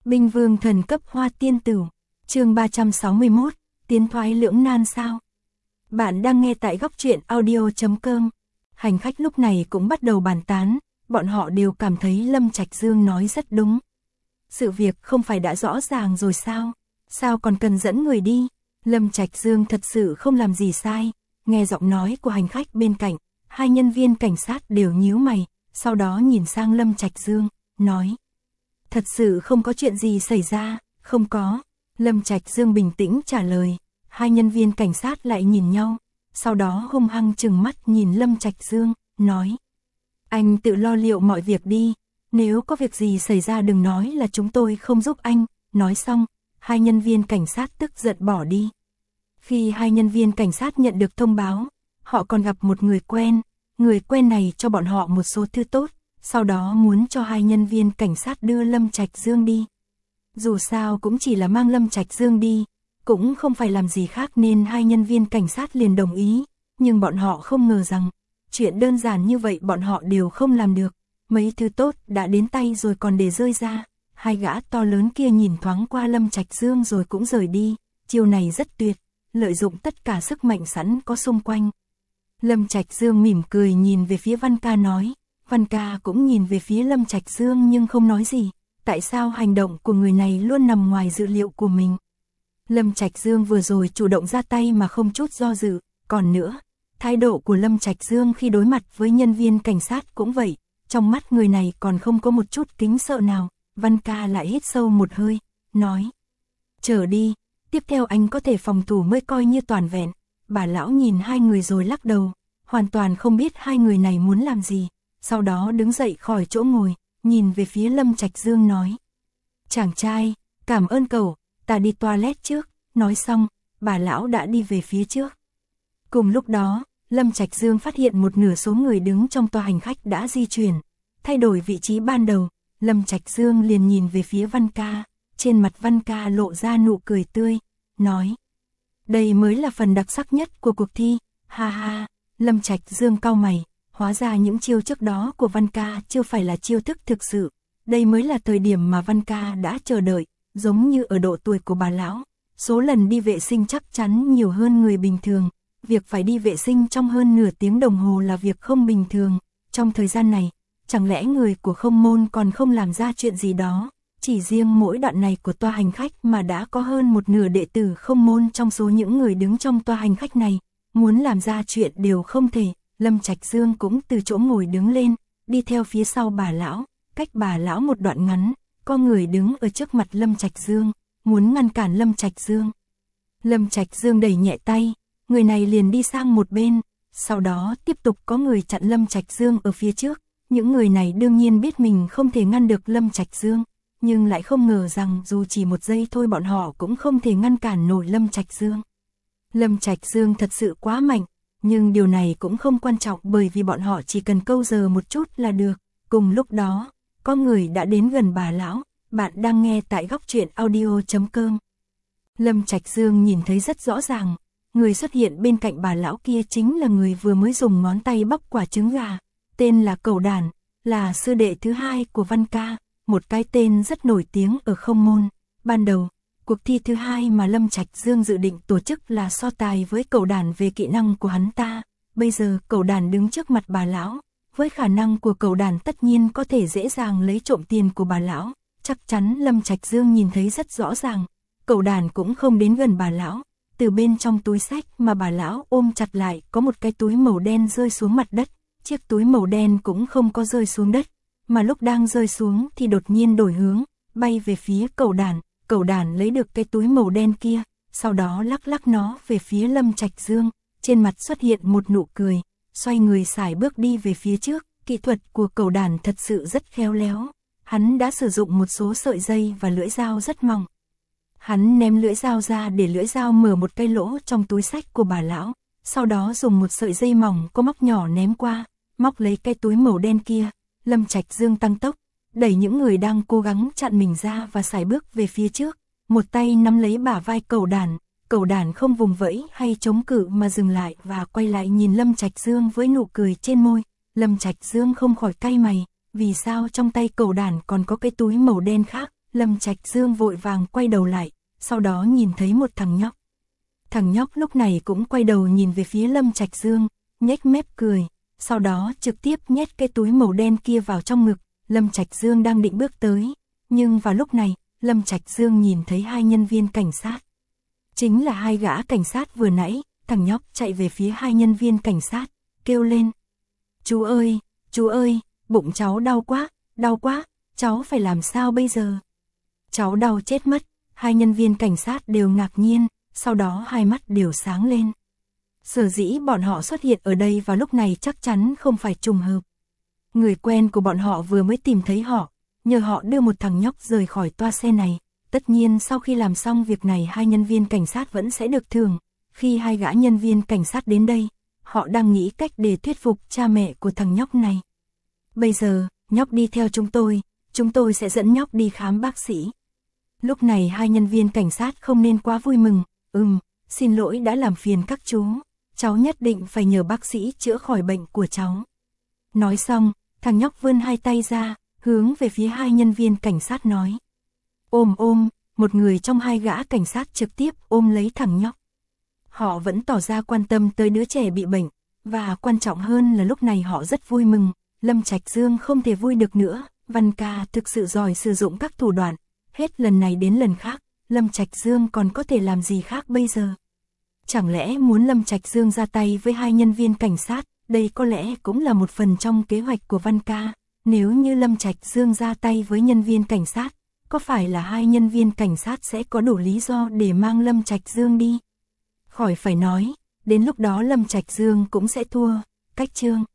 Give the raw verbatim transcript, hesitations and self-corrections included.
Binh vương thần cấp hoa tiên tử, chương ba trăm sáu mươi mốt, tiến thoái lưỡng nan sao? Bạn đang nghe tại góc truyện audio chấm com. Hành khách lúc này cũng bắt đầu bàn tán, bọn họ đều cảm thấy Lâm Trạch Dương nói rất đúng. Sự việc không phải đã rõ ràng rồi sao? Sao còn cần dẫn người đi? Lâm Trạch Dương thật sự không làm gì sai. Nghe giọng nói của hành khách bên cạnh, hai nhân viên cảnh sát đều nhíu mày, sau đó nhìn sang Lâm Trạch Dương, nói: thật sự không có chuyện gì xảy ra, không có. Lâm Trạch Dương bình tĩnh trả lời. Hai nhân viên cảnh sát lại nhìn nhau, sau đó hung hăng trừng mắt nhìn Lâm Trạch Dương, nói: anh tự lo liệu mọi việc đi, nếu có việc gì xảy ra đừng nói là chúng tôi không giúp anh. Nói xong, hai nhân viên cảnh sát tức giận bỏ đi. Khi hai nhân viên cảnh sát nhận được thông báo, họ còn gặp một người quen, người quen này cho bọn họ một số thư tốt, sau đó muốn cho hai nhân viên cảnh sát đưa Lâm Trạch Dương đi. Dù sao cũng chỉ là mang Lâm Trạch Dương đi, cũng không phải làm gì khác nên hai nhân viên cảnh sát liền đồng ý, nhưng bọn họ không ngờ rằng, chuyện đơn giản như vậy bọn họ đều không làm được. Mấy thứ tốt đã đến tay rồi còn để rơi ra. Hai gã to lớn kia nhìn thoáng qua Lâm Trạch Dương rồi cũng rời đi. Chiêu này rất tuyệt, lợi dụng tất cả sức mạnh sẵn có xung quanh. Lâm Trạch Dương mỉm cười nhìn về phía Văn Ca nói. Văn Ca cũng nhìn về phía Lâm Trạch Dương nhưng không nói gì. Tại sao hành động của người này luôn nằm ngoài dự liệu của mình? Lâm Trạch Dương vừa rồi chủ động ra tay mà không chút do dự. Còn nữa, thái độ của Lâm Trạch Dương khi đối mặt với nhân viên cảnh sát cũng vậy. Trong mắt người này còn không có một chút kính sợ nào. Văn Ca lại hít sâu một hơi, nói: chờ đi, tiếp theo anh có thể phòng thủ mới coi như toàn vẹn. Bà lão nhìn hai người rồi lắc đầu, hoàn toàn không biết hai người này muốn làm gì. Sau đó đứng dậy khỏi chỗ ngồi, nhìn về phía Lâm Trạch Dương nói: chàng trai, cảm ơn cậu, ta đi toilet trước. Nói xong, bà lão đã đi về phía trước. Cùng lúc đó, Lâm Trạch Dương phát hiện một nửa số người đứng trong toa hành khách đã di chuyển, thay đổi vị trí ban đầu. Lâm Trạch Dương liền nhìn về phía Văn Ca, trên mặt Văn Ca lộ ra nụ cười tươi, nói: đây mới là phần đặc sắc nhất của cuộc thi, ha ha. Lâm Trạch Dương cau mày, hóa ra những chiêu trước đó của Văn Ca chưa phải là chiêu thức thực sự, đây mới là thời điểm mà Văn Ca đã chờ đợi, giống như ở độ tuổi của bà lão, số lần đi vệ sinh chắc chắn nhiều hơn người bình thường, việc phải đi vệ sinh trong hơn nửa tiếng đồng hồ là việc không bình thường, trong thời gian này, chẳng lẽ người của Không Môn còn không làm ra chuyện gì đó? Chỉ riêng mỗi đoạn này của toa hành khách mà đã có hơn một nửa đệ tử Không Môn trong số những người đứng trong toa hành khách này, muốn làm ra chuyện đều không thể. Lâm Trạch Dương cũng từ chỗ ngồi đứng lên, đi theo phía sau bà lão, cách bà lão một đoạn ngắn, có người đứng ở trước mặt Lâm Trạch Dương, muốn ngăn cản Lâm Trạch Dương. Lâm Trạch Dương đẩy nhẹ tay, người này liền đi sang một bên, sau đó tiếp tục có người chặn Lâm Trạch Dương ở phía trước. Những người này đương nhiên biết mình không thể ngăn được Lâm Trạch Dương, nhưng lại không ngờ rằng dù chỉ một giây thôi bọn họ cũng không thể ngăn cản nổi Lâm Trạch Dương. Lâm Trạch Dương thật sự quá mạnh, nhưng điều này cũng không quan trọng bởi vì bọn họ chỉ cần câu giờ một chút là được. Cùng lúc đó, có người đã đến gần bà lão. Bạn đang nghe tại góc truyện audio chấm com. Lâm Trạch Dương nhìn thấy rất rõ ràng, người xuất hiện bên cạnh bà lão kia chính là người vừa mới dùng ngón tay bóc quả trứng gà. Tên là Cẩu Đản, là sư đệ thứ hai của Văn Ca, một cái tên rất nổi tiếng ở Không Môn. Ban đầu, cuộc thi thứ hai mà Lâm Trạch Dương dự định tổ chức là so tài với Cẩu Đản về kỹ năng của hắn ta. Bây giờ Cẩu Đản đứng trước mặt bà lão, với khả năng của Cẩu Đản tất nhiên có thể dễ dàng lấy trộm tiền của bà lão. Chắc chắn Lâm Trạch Dương nhìn thấy rất rõ ràng, Cẩu Đản cũng không đến gần bà lão. Từ bên trong túi xách mà bà lão ôm chặt lại có một cái túi màu đen rơi xuống mặt đất. Chiếc túi màu đen cũng không có rơi xuống đất, mà lúc đang rơi xuống thì đột nhiên đổi hướng, bay về phía Cẩu Đản. Cẩu Đản lấy được cái túi màu đen kia, sau đó lắc lắc nó về phía Lâm Trạch Dương, trên mặt xuất hiện một nụ cười, xoay người sải bước đi về phía trước. Kỹ thuật của Cẩu Đản thật sự rất khéo léo, hắn đã sử dụng một số sợi dây và lưỡi dao rất mỏng. Hắn ném lưỡi dao ra để lưỡi dao mở một cái lỗ trong túi xách của bà lão, sau đó dùng một sợi dây mỏng có móc nhỏ ném qua, móc lấy cái túi màu đen kia. Lâm Trạch Dương tăng tốc, đẩy những người đang cố gắng chặn mình ra và sải bước về phía trước, một tay nắm lấy bả vai Cẩu Đản. Cẩu Đản không vùng vẫy hay chống cự mà dừng lại và quay lại nhìn Lâm Trạch Dương với nụ cười trên môi. Lâm Trạch Dương không khỏi cay mày, vì sao trong tay Cẩu Đản còn có cái túi màu đen khác? Lâm Trạch Dương vội vàng quay đầu lại, sau đó nhìn thấy một thằng nhóc. Thằng nhóc lúc này cũng quay đầu nhìn về phía Lâm Trạch Dương, nhếch mép cười, sau đó trực tiếp nhét cái túi màu đen kia vào trong ngực. Lâm Trạch Dương đang định bước tới, nhưng vào lúc này, Lâm Trạch Dương nhìn thấy hai nhân viên cảnh sát. Chính là hai gã cảnh sát vừa nãy. Thằng nhóc chạy về phía hai nhân viên cảnh sát, kêu lên. Chú ơi, chú ơi, bụng cháu đau quá, đau quá, cháu phải làm sao bây giờ? Cháu đau chết mất. Hai nhân viên cảnh sát đều ngạc nhiên, sau đó hai mắt đều sáng lên. Sở dĩ bọn họ xuất hiện ở đây vào lúc này chắc chắn không phải trùng hợp. Người quen của bọn họ vừa mới tìm thấy họ, nhờ họ đưa một thằng nhóc rời khỏi toa xe này. Tất nhiên sau khi làm xong việc này hai nhân viên cảnh sát vẫn sẽ được thưởng. Khi hai gã nhân viên cảnh sát đến đây, họ đang nghĩ cách để thuyết phục cha mẹ của thằng nhóc này. Bây giờ, nhóc đi theo chúng tôi, chúng tôi sẽ dẫn nhóc đi khám bác sĩ. Lúc này hai nhân viên cảnh sát không nên quá vui mừng. Ừm, xin lỗi đã làm phiền các chú, cháu nhất định phải nhờ bác sĩ chữa khỏi bệnh của cháu. Nói xong, thằng nhóc vươn hai tay ra, hướng về phía hai nhân viên cảnh sát nói. Ôm ôm, một người trong hai gã cảnh sát trực tiếp ôm lấy thằng nhóc. Họ vẫn tỏ ra quan tâm tới đứa trẻ bị bệnh, và quan trọng hơn là lúc này họ rất vui mừng. Lâm Trạch Dương không thể vui được nữa, Văn ca thực sự giỏi sử dụng các thủ đoạn, hết lần này đến lần khác, Lâm Trạch Dương còn có thể làm gì khác bây giờ? Chẳng lẽ muốn Lâm Trạch Dương ra tay với hai nhân viên cảnh sát, đây có lẽ cũng là một phần trong kế hoạch của Văn ca. Nếu như Lâm Trạch Dương ra tay với nhân viên cảnh sát, có phải là hai nhân viên cảnh sát sẽ có đủ lý do để mang Lâm Trạch Dương đi? Khỏi phải nói, đến lúc đó Lâm Trạch Dương cũng sẽ thua. Cách chương